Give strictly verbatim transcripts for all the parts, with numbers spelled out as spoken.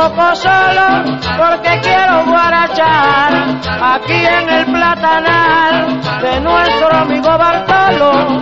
Coco solo porque quiero guarachar aquí en el platanal de nuestro amigo Bartolo.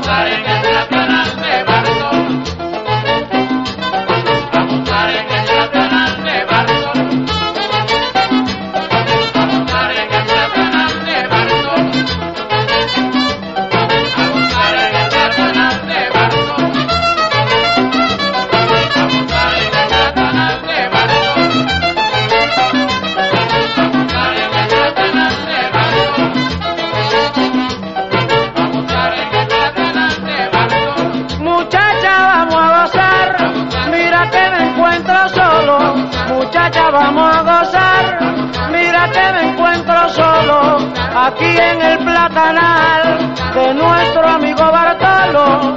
Muchacha, vamos a gozar, mira que me encuentro solo aquí en el platanal de nuestro amigo Bartolo.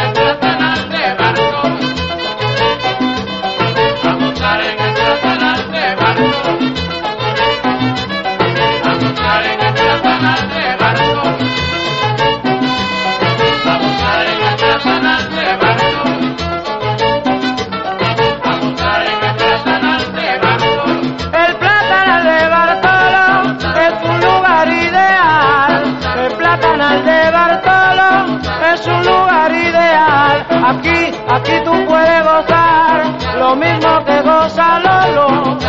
Aquí, aquí tú puedes gozar lo mismo que goza Lolo.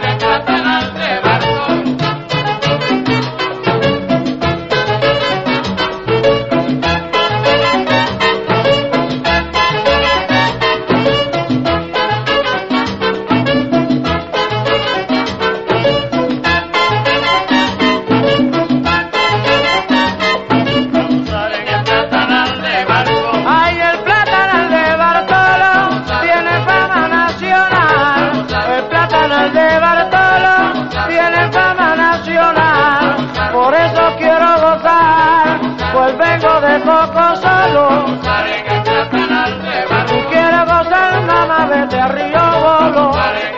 Pues vengo de Coco solo. Si quieres gozar, mamá, vete a Río Bolo.